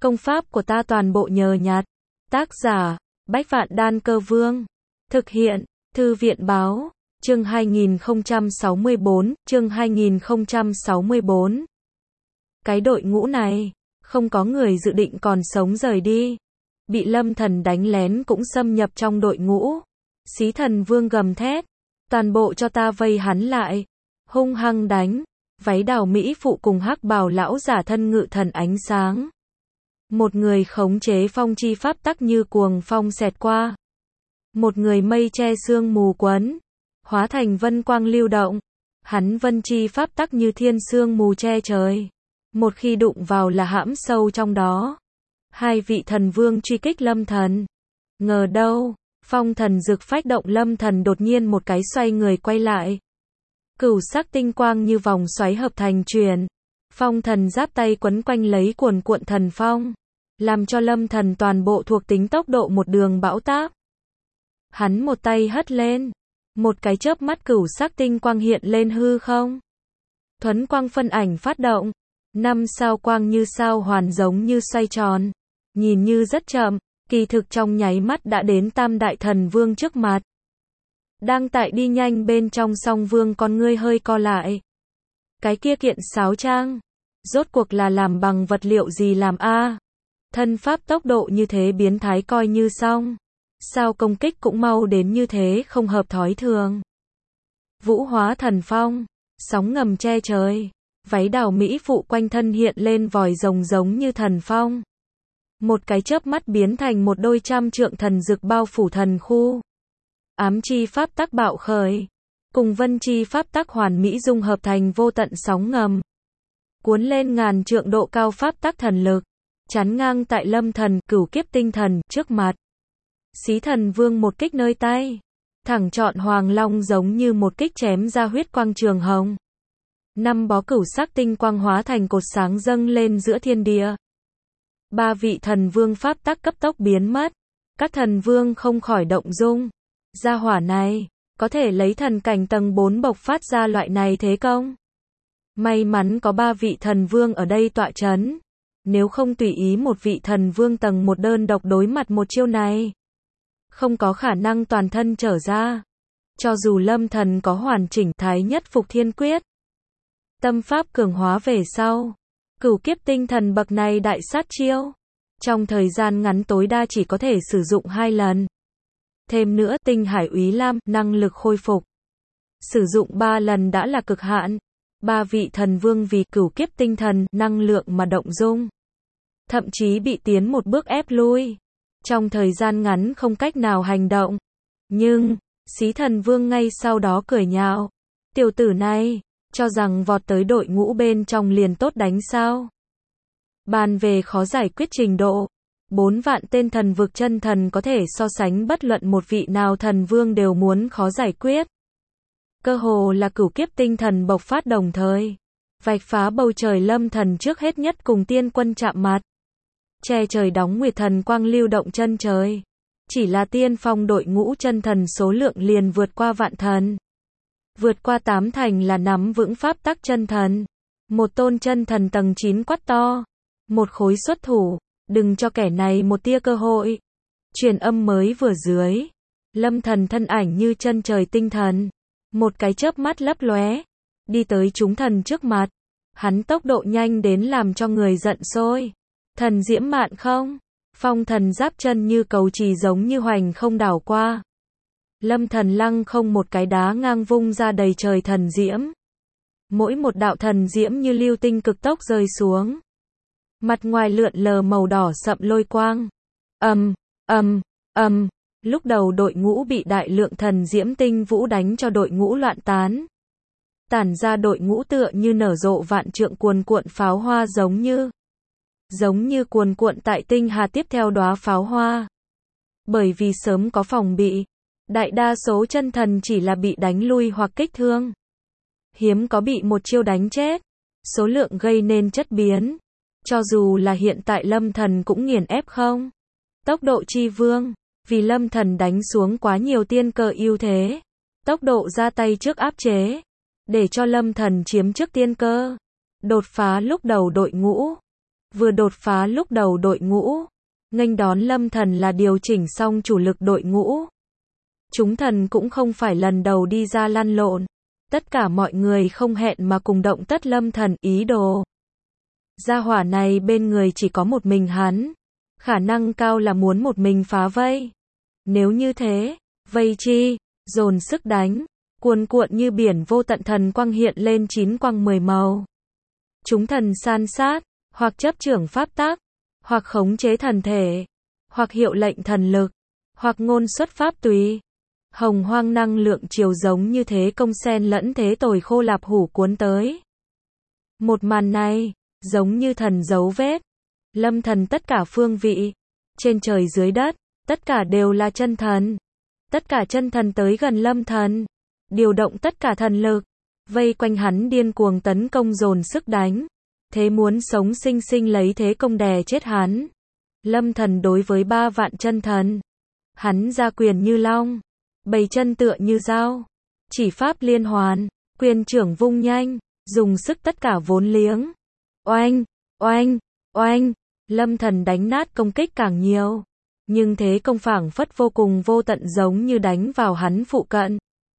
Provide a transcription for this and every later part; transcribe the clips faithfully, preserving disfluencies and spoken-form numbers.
Công pháp của ta toàn bộ nhờ nhặt. Tác giả, Bách Vạn Đan Cơ Vương. Thực hiện, Thư viện báo, chương hai nghìn không trăm sáu mươi bốn, chương hai nghìn không trăm sáu mươi bốn. Cái đội ngũ này, không có người dự định còn sống rời đi. Bị Lâm Thần đánh lén cũng xâm nhập trong đội ngũ. Xí Thần Vương gầm thét, toàn bộ cho ta vây hắn lại. Hung hăng đánh. Váy đào mỹ phụ cùng hắc bào lão giả thân ngự thần ánh sáng. Một người khống chế phong chi pháp tắc như cuồng phong xẹt qua. Một người mây che sương mù quấn, hóa thành vân quang lưu động. Hắn vân chi pháp tắc như thiên sương mù che trời. Một khi đụng vào là hãm sâu trong đó. Hai vị thần vương truy kích Lâm Thần. Ngờ đâu, phong thần dực phách động Lâm Thần đột nhiên một cái xoay người quay lại. Cửu sắc tinh quang như vòng xoáy hợp thành truyền. Phong thần giáp tay quấn quanh lấy cuồn cuộn thần phong. Làm cho Lâm Thần toàn bộ thuộc tính tốc độ một đường bão táp. Hắn một tay hất lên. Một cái chớp mắt cửu sắc tinh quang hiện lên hư không. Thuấn quang phân ảnh phát động. Năm sao quang như sao hoàn giống như xoay tròn. Nhìn như rất chậm, kỳ thực trong nháy mắt đã đến tam đại thần vương trước mặt. Đang tại đi nhanh bên trong song vương con ngươi hơi co lại. Cái kia kiện sáo trang. Rốt cuộc là làm bằng vật liệu gì làm a? Thân pháp tốc độ như thế biến thái coi như xong. Sao công kích cũng mau đến như thế không hợp thói thường. Vũ hóa thần phong. Sóng ngầm che trời. Váy đào mỹ phụ quanh thân hiện lên vòi rồng giống như thần phong. Một cái chớp mắt biến thành một đôi trăm trượng thần dực bao phủ thần khu. Ám chi pháp tắc bạo khởi. Cùng vân chi pháp tắc hoàn mỹ dung hợp thành vô tận sóng ngầm. Cuốn lên ngàn trượng độ cao pháp tắc thần lực. Chắn ngang tại Lâm Thần, cửu kiếp tinh thần, trước mặt. Xí Thần Vương một kích nơi tay. Thẳng chọn Hoàng Long giống như một kích chém ra huyết quang trường hồng. Năm bó cửu sắc tinh quang hóa thành cột sáng dâng lên giữa thiên địa. Ba vị thần vương pháp tắc cấp tốc biến mất. Các thần vương không khỏi động dung. Gia hỏa này, có thể lấy thần cảnh tầng bốn bộc phát ra loại này thế công. May mắn có ba vị thần vương ở đây tọa chấn. Nếu không tùy ý một vị thần vương tầng một đơn độc đối mặt một chiêu này. Không có khả năng toàn thân trở ra. Cho dù Lâm Thần có hoàn chỉnh thái nhất phục thiên quyết. Tâm pháp cường hóa về sau. Cửu kiếp tinh thần bậc này đại sát chiêu. Trong thời gian ngắn tối đa chỉ có thể sử dụng hai lần. Thêm nữa tinh hải úy lam, năng lực khôi phục. Sử dụng ba lần đã là cực hạn. Ba vị thần vương vì cửu kiếp tinh thần, năng lượng mà động dung. Thậm chí bị tiến một bước ép lui. Trong thời gian ngắn không cách nào hành động. Nhưng, Xí Thần Vương ngay sau đó cười nhạo. Tiểu tử này, cho rằng vọt tới đội ngũ bên trong liền tốt đánh sao. Bàn về khó giải quyết trình độ. Bốn vạn tên thần vực chân thần có thể so sánh bất luận một vị nào thần vương đều muốn khó giải quyết. Cơ hồ là cửu kiếp tinh thần bộc phát đồng thời. Vạch phá bầu trời Lâm Thần trước hết nhất cùng tiên quân chạm mặt. Che trời đóng nguyệt thần quang lưu động chân trời. Chỉ là tiên phong đội ngũ chân thần số lượng liền vượt qua vạn thần. Vượt qua tám thành là nắm vững pháp tắc chân thần. Một tôn chân thần tầng chín quát to. Một khối xuất thủ. Đừng cho kẻ này một tia cơ hội. Truyền âm mới vừa dưới. Lâm Thần thân ảnh như chân trời tinh thần. Một cái chớp mắt lấp lóe. Đi tới chúng thần trước mặt. Hắn tốc độ nhanh đến làm cho người giận sôi. Thần diễm mạn không. Phong thần giáp chân như cầu trì giống như hoành không đảo qua. Lâm Thần lăng không một cái đá ngang vung ra đầy trời thần diễm. Mỗi một đạo thần diễm như lưu tinh cực tốc rơi xuống. Mặt ngoài lượn lờ màu đỏ sậm lôi quang. Ầm, ầm, ầm. Lúc đầu đội ngũ bị đại lượng thần diễm tinh vũ đánh cho đội ngũ loạn tán. Tản ra đội ngũ tựa như nở rộ vạn trượng cuồn cuộn pháo hoa giống như. Giống như cuồn cuộn tại tinh hà tiếp theo đóa pháo hoa. Bởi vì sớm có phòng bị. Đại đa số chân thần chỉ là bị đánh lui hoặc kích thương. Hiếm có bị một chiêu đánh chết. Số lượng gây nên chất biến. Cho dù là hiện tại Lâm Thần cũng nghiền ép không. Tốc độ chi vương. Vì Lâm Thần đánh xuống quá nhiều tiên cơ ưu thế. Tốc độ ra tay trước áp chế. Để cho Lâm Thần chiếm trước tiên cơ. Đột phá lúc đầu đội ngũ. vừa đột phá lúc đầu đội ngũ. Nghênh đón Lâm Thần là điều chỉnh xong chủ lực đội ngũ. Chúng thần cũng không phải lần đầu đi ra lăn lộn. Tất cả mọi người không hẹn mà cùng động tất Lâm Thần ý đồ. Gia hỏa này bên người chỉ có một mình hắn. Khả năng cao là muốn một mình phá vây. Nếu như thế, vây chi, dồn sức đánh, cuồn cuộn như biển vô tận thần quang hiện lên chín quang mười màu. Chúng thần san sát, hoặc chấp trưởng pháp tắc, hoặc khống chế thần thể, hoặc hiệu lệnh thần lực, hoặc ngôn xuất pháp tùy. Hồng hoang năng lượng chiều giống như thế công sen lẫn thế tồi khô lạp hủ cuốn tới. Một màn này, giống như thần dấu vết. Lâm Thần tất cả phương vị, trên trời dưới đất, tất cả đều là chân thần. Tất cả chân thần tới gần Lâm Thần, điều động tất cả thần lực, vây quanh hắn điên cuồng tấn công dồn sức đánh. Thế muốn sống sinh sinh lấy thế công đè chết hắn. Lâm Thần đối với ba vạn chân thần, hắn ra quyền như long, bầy chân tựa như dao, chỉ pháp liên hoàn, quyền trưởng vung nhanh, dùng sức tất cả vốn liếng. Oanh, oanh, oanh, Lâm Thần đánh nát công kích càng nhiều, nhưng thế công phảng phất vô cùng vô tận giống như đánh vào hắn phụ cận.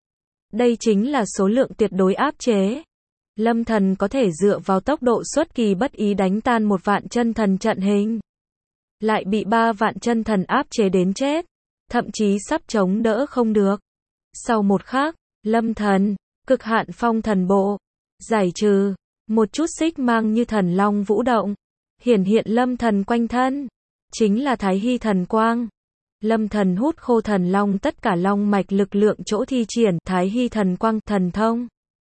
Đây chính là số lượng tuyệt đối áp chế. Lâm Thần có thể dựa vào tốc độ xuất kỳ bất ý đánh tan một vạn chân thần trận hình. Lại bị ba vạn chân thần áp chế đến chết. Thậm chí sắp chống đỡ không được. Sau một khắc, Lâm Thần, cực hạn phong thần bộ, giải trừ, một chút xích mang như thần long vũ động. Hiển hiện Lâm Thần quanh thân. Chính là Thái Hy thần quang. Lâm Thần hút khô thần long tất cả long mạch lực lượng chỗ thi triển Thái Hy thần quang thần thông.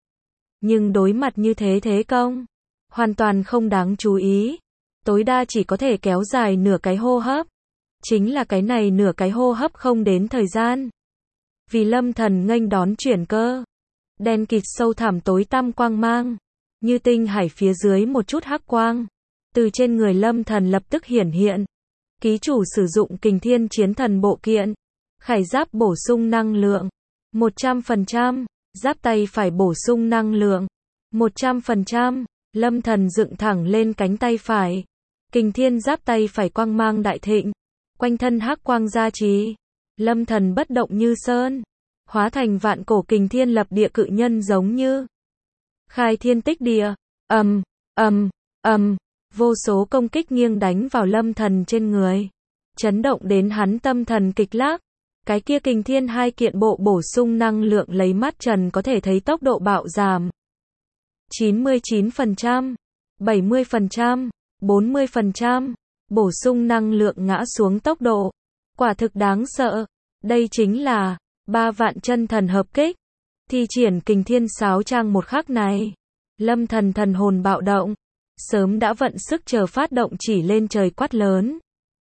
Nhưng đối mặt như thế thế công, hoàn toàn không đáng chú ý. Tối đa chỉ có thể kéo dài nửa cái hô hấp. Chính là cái này nửa cái hô hấp không đến thời gian. Vì Lâm Thần nghênh đón chuyển cơ. Đen kịt sâu thẳm tối tăm quang mang. Như tinh hải phía dưới một chút hắc quang. Từ trên người Lâm Thần lập tức hiển hiện. Ký chủ sử dụng kình thiên chiến thần bộ kiện. Khải giáp bổ sung năng lượng. một trăm phần trăm. Giáp tay phải bổ sung năng lượng. một trăm phần trăm. Lâm Thần dựng thẳng lên cánh tay phải. Kình thiên giáp tay phải quang mang đại thịnh. Quanh thân hắc quang gia trì. Lâm Thần bất động như sơn. Hóa thành vạn cổ kình thiên lập địa cự nhân giống như. Khai thiên tích địa. Ầm, ầm, ầm. Vô số công kích nghiêng đánh vào Lâm Thần trên người. Chấn động đến hắn tâm thần kịch lắc. Cái kia kình thiên hai kiện bộ bổ sung năng lượng lấy mắt trần có thể thấy tốc độ bạo giảm. chín mươi chín phần trăm, bảy mươi phần trăm, bốn mươi phần trăm. Bổ sung năng lượng ngã xuống tốc độ. Quả thực đáng sợ. Đây chính là ba vạn chân thần hợp kích. Thi triển kình thiên sáo trang một khắc này. Lâm Thần thần hồn bạo động. Sớm đã vận sức chờ phát động chỉ lên trời quát lớn.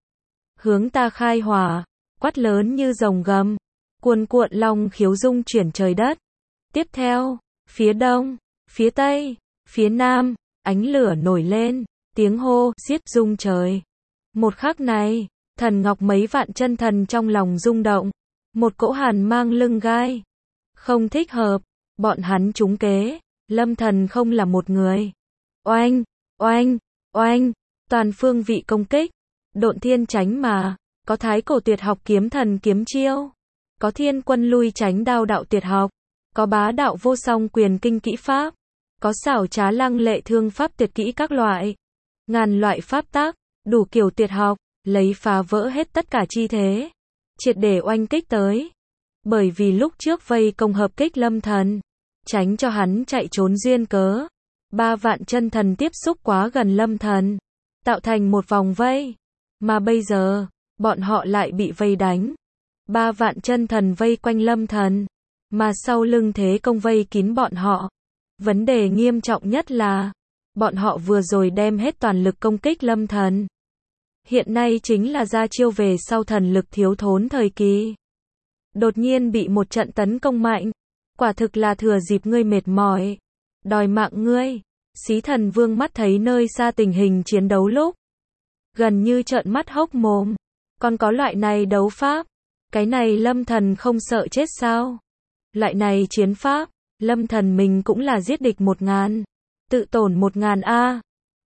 Hướng ta khai hỏa. Quát lớn như rồng gầm. Cuồn cuộn long khiếu rung chuyển trời đất. Tiếp theo, phía đông, phía tây, phía nam, ánh lửa nổi lên. Tiếng hô, giết rung trời. Một khắc này, thần ngọc mấy vạn chân thần trong lòng rung động. Một cỗ hàn mang lưng gai. Không thích hợp, bọn hắn trúng kế. Lâm Thần không là một người. Oanh, oanh, oanh, toàn phương vị công kích. Độn thiên tránh mà, có thái cổ tuyệt học kiếm thần kiếm chiêu. Có thiên quân lui tránh đao đạo tuyệt học. Có bá đạo vô song quyền kinh kỹ pháp. Có xảo trá lăng lệ thương pháp tuyệt kỹ các loại. Ngàn loại pháp tác, đủ kiểu tuyệt học, lấy phá vỡ hết tất cả chi thế. Triệt để oanh kích tới. Bởi vì lúc trước vây công hợp kích Lâm Thần. Tránh cho hắn chạy trốn duyên cớ. Ba vạn chân thần tiếp xúc quá gần Lâm Thần. Tạo thành một vòng vây. Mà bây giờ, bọn họ lại bị vây đánh. Ba vạn chân thần vây quanh Lâm Thần. Mà sau lưng thế công vây kín bọn họ. Vấn đề nghiêm trọng nhất là bọn họ vừa rồi đem hết toàn lực công kích Lâm Thần. Hiện nay chính là ra chiêu về sau thần lực thiếu thốn thời kỳ. Đột nhiên bị một trận tấn công mạnh. Quả thực là thừa dịp ngươi mệt mỏi. Đòi mạng ngươi. Xí Thần Vương mắt thấy nơi xa tình hình chiến đấu lúc. Gần như trợn mắt hốc mồm. Còn có loại này đấu pháp. Cái này Lâm Thần không sợ chết sao? Loại này chiến pháp. Lâm Thần mình cũng là giết địch một ngàn. Tự tổn một ngàn a.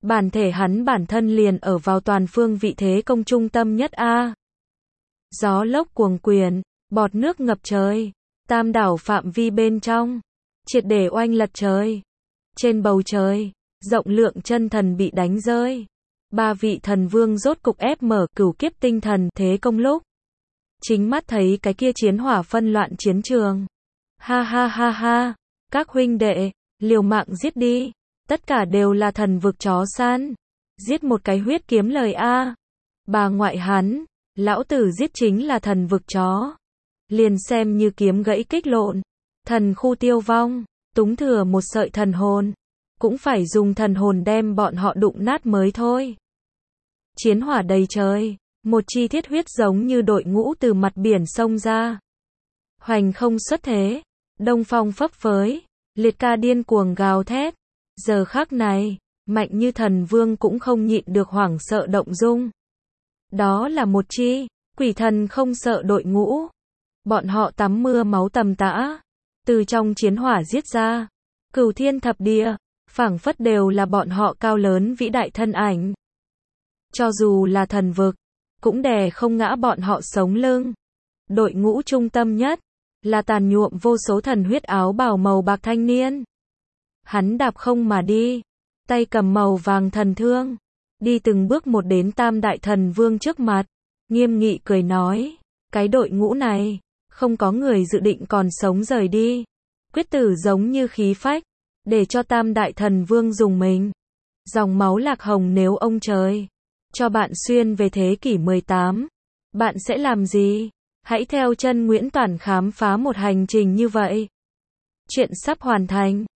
Bản thể hắn bản thân liền ở vào toàn phương vị thế công trung tâm nhất a. Gió lốc cuồng quyền, bọt nước ngập trời, tam đảo phạm vi bên trong, triệt để oanh lật trời. Trên bầu trời, rộng lượng chân thần bị đánh rơi. Ba vị thần vương rốt cục ép mở cửu kiếp tinh thần thế công lúc. Chính mắt thấy cái kia chiến hỏa phân loạn chiến trường. Ha ha ha ha, các huynh đệ, liều mạng giết đi. Tất cả đều là thần vực chó săn. Giết một cái huyết kiếm lời a. Bà ngoại hắn, lão tử giết chính là thần vực chó. Liền xem như kiếm gãy kích lộn. Thần khu tiêu vong, túng thừa một sợi thần hồn. Cũng phải dùng thần hồn đem bọn họ đụng nát mới thôi. Chiến hỏa đầy trời, một chi thiết huyết giống như đội ngũ từ mặt biển xông ra. Hoành không xuất thế, đông phong phấp phới, liệt ca điên cuồng gào thét. Giờ khắc này, mạnh như thần vương cũng không nhịn được hoảng sợ động dung. Đó là một chi, quỷ thần không sợ đội ngũ. Bọn họ tắm mưa máu tầm tã, từ trong chiến hỏa giết ra. Cửu thiên thập địa, phảng phất đều là bọn họ cao lớn vĩ đại thân ảnh. Cho dù là thần vực, cũng đè không ngã bọn họ sống lưng. Đội ngũ trung tâm nhất, là tàn nhuộm vô số thần huyết áo bào màu bạc thanh niên. Hắn đạp không mà đi, tay cầm màu vàng thần thương, đi từng bước một đến tam đại thần vương trước mặt, nghiêm nghị cười nói, cái đội ngũ này, không có người dự định còn sống rời đi. Quyết tử giống như khí phách, để cho tam đại thần vương dùng mình. Dòng máu lạc hồng nếu ông trời cho bạn xuyên về thế kỷ mười tám, bạn sẽ làm gì? Hãy theo chân Nguyễn Toản khám phá một hành trình như vậy. Chuyện sắp hoàn thành.